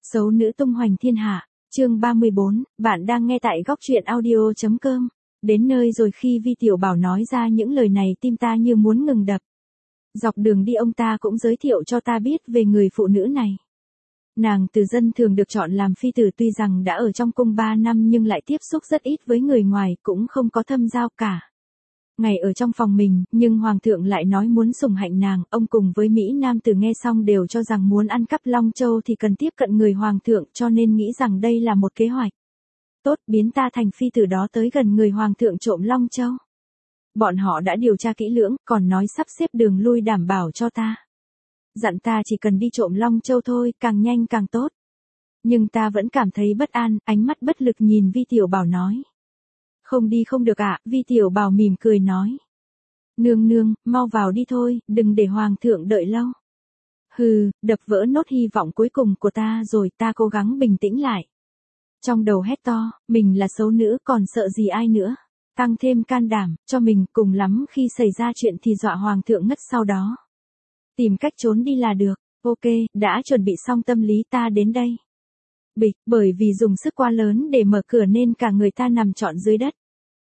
Xấu nữ tung hoành thiên hạ, chương 34, bạn đang nghe tại góc truyện audio.com. Đến nơi rồi khi Vi Tiểu Bảo nói ra những lời này tim ta như muốn ngừng đập. Dọc đường đi ông ta cũng giới thiệu cho ta biết về người phụ nữ này. Nàng từ dân thường được chọn làm phi tử tuy rằng đã ở trong cung 3 năm nhưng lại tiếp xúc rất ít với người ngoài cũng không có thâm giao cả. Ngày ở trong phòng mình, nhưng hoàng thượng lại nói muốn sủng hạnh nàng, ông cùng với Mỹ Nam Tử nghe xong đều cho rằng muốn ăn cắp Long Châu thì cần tiếp cận người hoàng thượng cho nên nghĩ rằng đây là một kế hoạch. Tốt, biến ta thành phi tử đó tới gần người hoàng thượng trộm Long Châu. Bọn họ đã điều tra kỹ lưỡng, còn nói sắp xếp đường lui đảm bảo cho ta. Dặn ta chỉ cần đi trộm Long Châu thôi, càng nhanh càng tốt. Nhưng ta vẫn cảm thấy bất an, ánh mắt bất lực nhìn Vi Tiểu Bảo nói. Không đi không được ạ, Vi Tiểu Bảo mỉm cười nói. Nương nương, mau vào đi thôi, đừng để hoàng thượng đợi lâu. Hừ, đập vỡ nốt hy vọng cuối cùng của ta rồi, ta cố gắng bình tĩnh lại. Trong đầu hét to, mình là xấu nữ còn sợ gì ai nữa. Tăng thêm can đảm, cho mình cùng lắm khi xảy ra chuyện thì dọa hoàng thượng ngất sau đó. Tìm cách trốn đi là được, ok, đã chuẩn bị xong tâm lý ta đến đây. Bịch, bởi vì dùng sức quá lớn để mở cửa nên cả người ta nằm trọn dưới đất.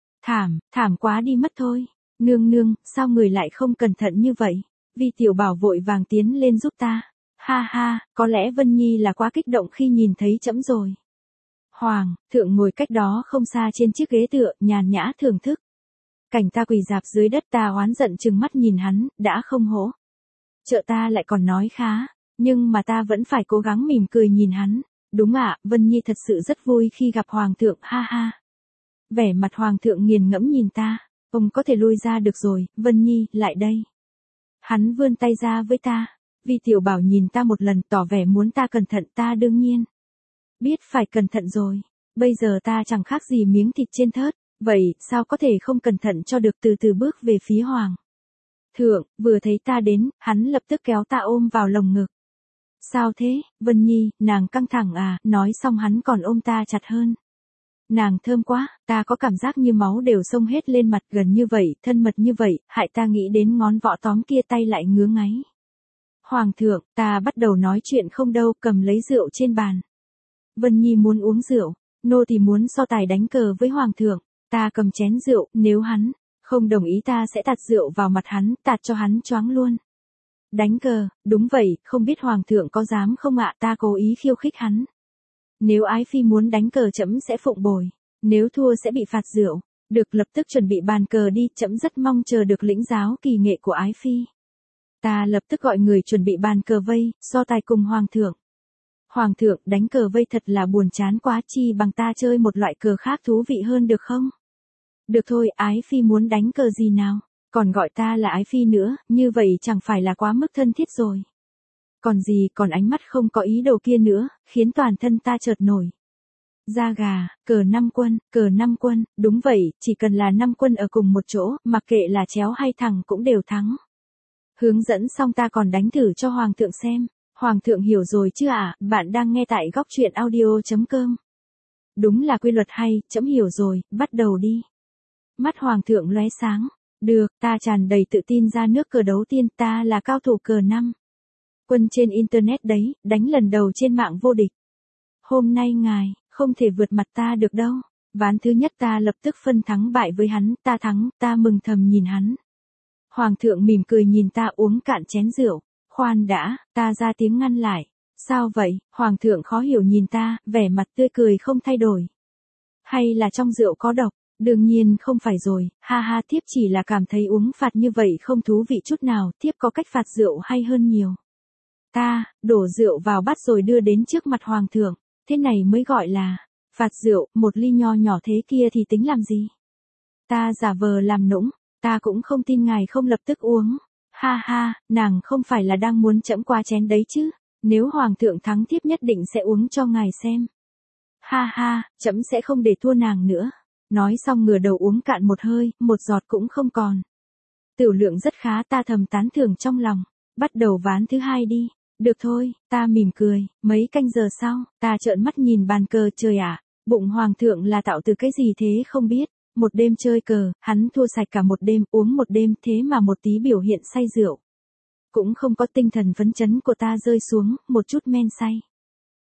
Thảm quá đi mất thôi. Nương nương, sao người lại không cẩn thận như vậy? Vi Tiểu Bảo vội vàng tiến lên giúp ta. Ha ha, có lẽ Vân Nhi là quá kích động khi nhìn thấy trẫm rồi. Hoàng thượng ngồi cách đó không xa trên chiếc ghế tựa, nhàn nhã thưởng thức. Cảnh ta quỳ rạp dưới đất ta oán giận trừng mắt nhìn hắn, đã không hổ. Trợ ta lại còn nói khá, nhưng mà ta vẫn phải cố gắng mỉm cười nhìn hắn. Đúng ạ, Vân Nhi thật sự rất vui khi gặp hoàng thượng, ha ha. Vẻ mặt hoàng thượng nghiền ngẫm nhìn ta, ông có thể lui ra được rồi, Vân Nhi, lại đây. Hắn vươn tay ra với ta, Vi Tiểu Bảo nhìn ta một lần tỏ vẻ muốn ta cẩn thận, ta đương nhiên. Biết phải cẩn thận rồi, bây giờ ta chẳng khác gì miếng thịt trên thớt, vậy sao có thể không cẩn thận cho được, từ từ bước về phía hoàng thượng, vừa thấy ta đến, hắn lập tức kéo ta ôm vào lồng ngực. Sao thế, Vân Nhi, nàng căng thẳng à, nói xong hắn còn ôm ta chặt hơn. Nàng thơm quá, ta có cảm giác như máu đều xông hết lên mặt, gần như vậy, thân mật như vậy, hại ta nghĩ đến ngón võ tóm kia tay lại ngứa ngáy. Hoàng thượng, ta bắt đầu nói chuyện không đâu, cầm lấy rượu trên bàn. Vân Nhi muốn uống rượu, nô thì muốn so tài đánh cờ với hoàng thượng, ta cầm chén rượu, nếu hắn không đồng ý ta sẽ tạt rượu vào mặt hắn, tạt cho hắn choáng luôn. Đánh cờ, đúng vậy, không biết hoàng thượng có dám không ạ, ta cố ý khiêu khích hắn. Nếu ái phi muốn đánh cờ trẫm sẽ phụng bồi, nếu thua sẽ bị phạt rượu, được lập tức chuẩn bị bàn cờ đi, trẫm rất mong chờ được lĩnh giáo kỳ nghệ của ái phi. Ta lập tức gọi người chuẩn bị bàn cờ vây, so tài cùng hoàng thượng. Hoàng thượng, đánh cờ vây thật là buồn chán quá, chi bằng ta chơi một loại cờ khác thú vị hơn được không? Được thôi, ái phi muốn đánh cờ gì nào? Còn gọi ta là ái phi nữa, như vậy chẳng phải là quá mức thân thiết rồi. Còn gì, còn ánh mắt không có ý đồ kia nữa, khiến toàn thân ta chợt nổi da gà. Cờ 5 quân, đúng vậy, chỉ cần là 5 quân ở cùng một chỗ, mặc kệ là chéo hay thẳng cũng đều thắng. Hướng dẫn xong ta còn đánh thử cho hoàng thượng xem. Hoàng thượng hiểu rồi chứ ạ, bạn đang nghe tại góc truyện audio.com. Đúng là quy luật hay, trẫm hiểu rồi, bắt đầu đi. Mắt hoàng thượng lóe sáng. Được, ta tràn đầy tự tin ra nước cờ đấu tiên, ta là cao thủ cờ 5 quân trên internet đấy, đánh lần đầu trên mạng vô địch. Hôm nay ngài không thể vượt mặt ta được đâu. Ván thứ nhất ta lập tức phân thắng bại với hắn, ta thắng, ta mừng thầm nhìn hắn. Hoàng thượng mỉm cười nhìn ta uống cạn chén rượu. Khoan đã, ta ra tiếng ngăn lại. Sao vậy? Hoàng thượng khó hiểu nhìn ta, vẻ mặt tươi cười không thay đổi. Hay là trong rượu có độc? Đương nhiên không phải rồi, ha ha, thiếp chỉ là cảm thấy uống phạt như vậy không thú vị chút nào, thiếp có cách phạt rượu hay hơn nhiều. Ta đổ rượu vào bát rồi đưa đến trước mặt hoàng thượng, thế này mới gọi là phạt rượu, một ly nho nhỏ thế kia thì tính làm gì? Ta giả vờ làm nũng, ta cũng không tin ngài không lập tức uống. Ha ha, nàng không phải là đang muốn trẫm qua chén đấy chứ, nếu hoàng thượng thắng thiếp nhất định sẽ uống cho ngài xem. Ha ha, trẫm sẽ không để thua nàng nữa. Nói xong ngửa đầu uống cạn một hơi, một giọt cũng không còn. Tiểu lượng rất khá, ta thầm tán thưởng trong lòng. Bắt đầu ván thứ hai đi. Được thôi, ta mỉm cười. Mấy canh giờ sau, ta trợn mắt nhìn bàn cờ, trời ạ, bụng hoàng thượng là tạo từ cái gì thế không biết. Một đêm chơi cờ, hắn thua sạch cả một đêm, uống một đêm, thế mà một tí biểu hiện say rượu cũng không có, tinh thần phấn chấn của ta rơi xuống, một chút men say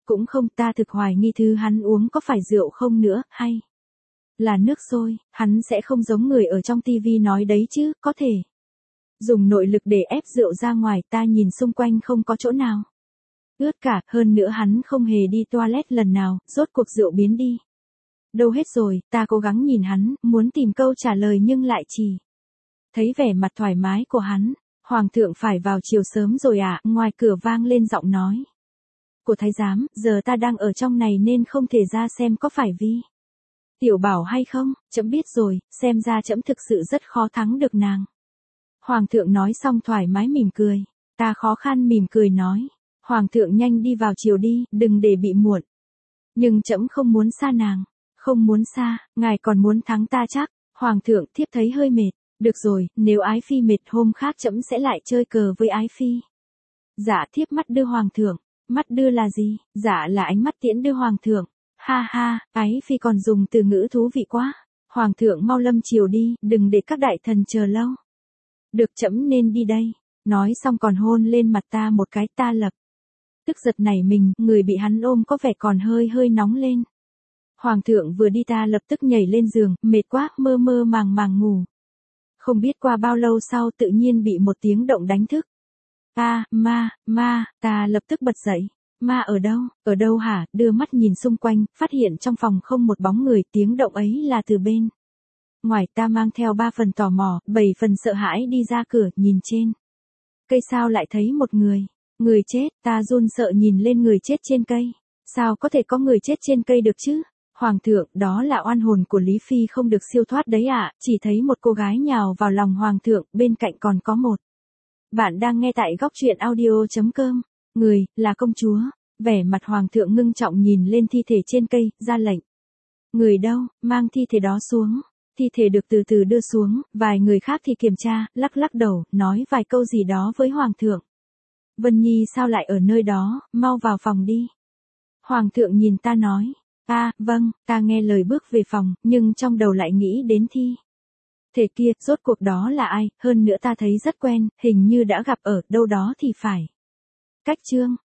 Cũng không, ta thực hoài nghi thứ hắn uống có phải rượu không nữa, hay là nước sôi, hắn sẽ không giống người ở trong tivi nói đấy chứ, có thể dùng nội lực để ép rượu ra ngoài, ta nhìn xung quanh không có chỗ nào ướt cả, hơn nữa hắn không hề đi toilet lần nào, rốt cuộc rượu biến đi đâu hết rồi, ta cố gắng nhìn hắn, muốn tìm câu trả lời nhưng lại chỉ thấy vẻ mặt thoải mái của hắn. Hoàng thượng phải vào chiều sớm rồi à, ngoài cửa vang lên giọng nói của thái giám, giờ ta đang ở trong này nên không thể ra xem có phải Vi Tiểu Bảo hay không, trẫm biết rồi, xem ra trẫm thực sự rất khó thắng được nàng. Hoàng thượng nói xong thoải mái mỉm cười, ta khó khăn mỉm cười nói, Hoàng thượng nhanh đi vào chiều đi, đừng để bị muộn. Nhưng trẫm không muốn xa nàng, không muốn xa, ngài còn muốn thắng ta chắc. Hoàng thượng, thiếp thấy hơi mệt, được rồi, nếu ái phi mệt hôm khác trẫm sẽ lại chơi cờ với ái phi. Dạ, thiếp mắt đưa Hoàng thượng, mắt đưa là gì? Dạ là ánh mắt tiễn đưa Hoàng thượng. Ha ha, ái phi còn dùng từ ngữ thú vị quá. Hoàng thượng mau lâm chiều đi, đừng để các đại thần chờ lâu. Được, trẫm nên đi đây. Nói xong còn hôn lên mặt ta một cái, ta lập tức giật nảy mình, người bị hắn ôm có vẻ còn hơi hơi nóng lên. Hoàng thượng vừa đi ta lập tức nhảy lên giường, mệt quá, mơ mơ màng màng ngủ. Không biết qua bao lâu sau tự nhiên bị một tiếng động đánh thức. Ma, ta lập tức bật dậy. Ma ở đâu hả, đưa mắt nhìn xung quanh, phát hiện trong phòng không một bóng người, tiếng động ấy là từ bên ngoài. Ta mang theo 3 phần tò mò, 7 phần sợ hãi đi ra cửa, nhìn trên cây sao lại thấy một người chết, ta run sợ nhìn lên người chết trên cây. Sao có thể có người chết trên cây được chứ? Hoàng thượng, đó là oan hồn của Lý Phi không được siêu thoát đấy ạ, chỉ thấy một cô gái nhào vào lòng Hoàng thượng, bên cạnh còn có một. Bạn đang nghe tại góc truyện audio.com, người, là công chúa. Vẻ mặt Hoàng thượng ngưng trọng nhìn lên thi thể trên cây, ra lệnh. Người đâu, mang thi thể đó xuống. Thi thể được từ từ đưa xuống, vài người khác thì kiểm tra, lắc đầu, nói vài câu gì đó với Hoàng thượng. Vân Nhi sao lại ở nơi đó, mau vào phòng đi. Hoàng thượng nhìn ta nói. Vâng, ta nghe lời bước về phòng, nhưng trong đầu lại nghĩ đến thi thể kia, rốt cuộc đó là ai, hơn nữa ta thấy rất quen, hình như đã gặp ở đâu đó thì phải. Cách chương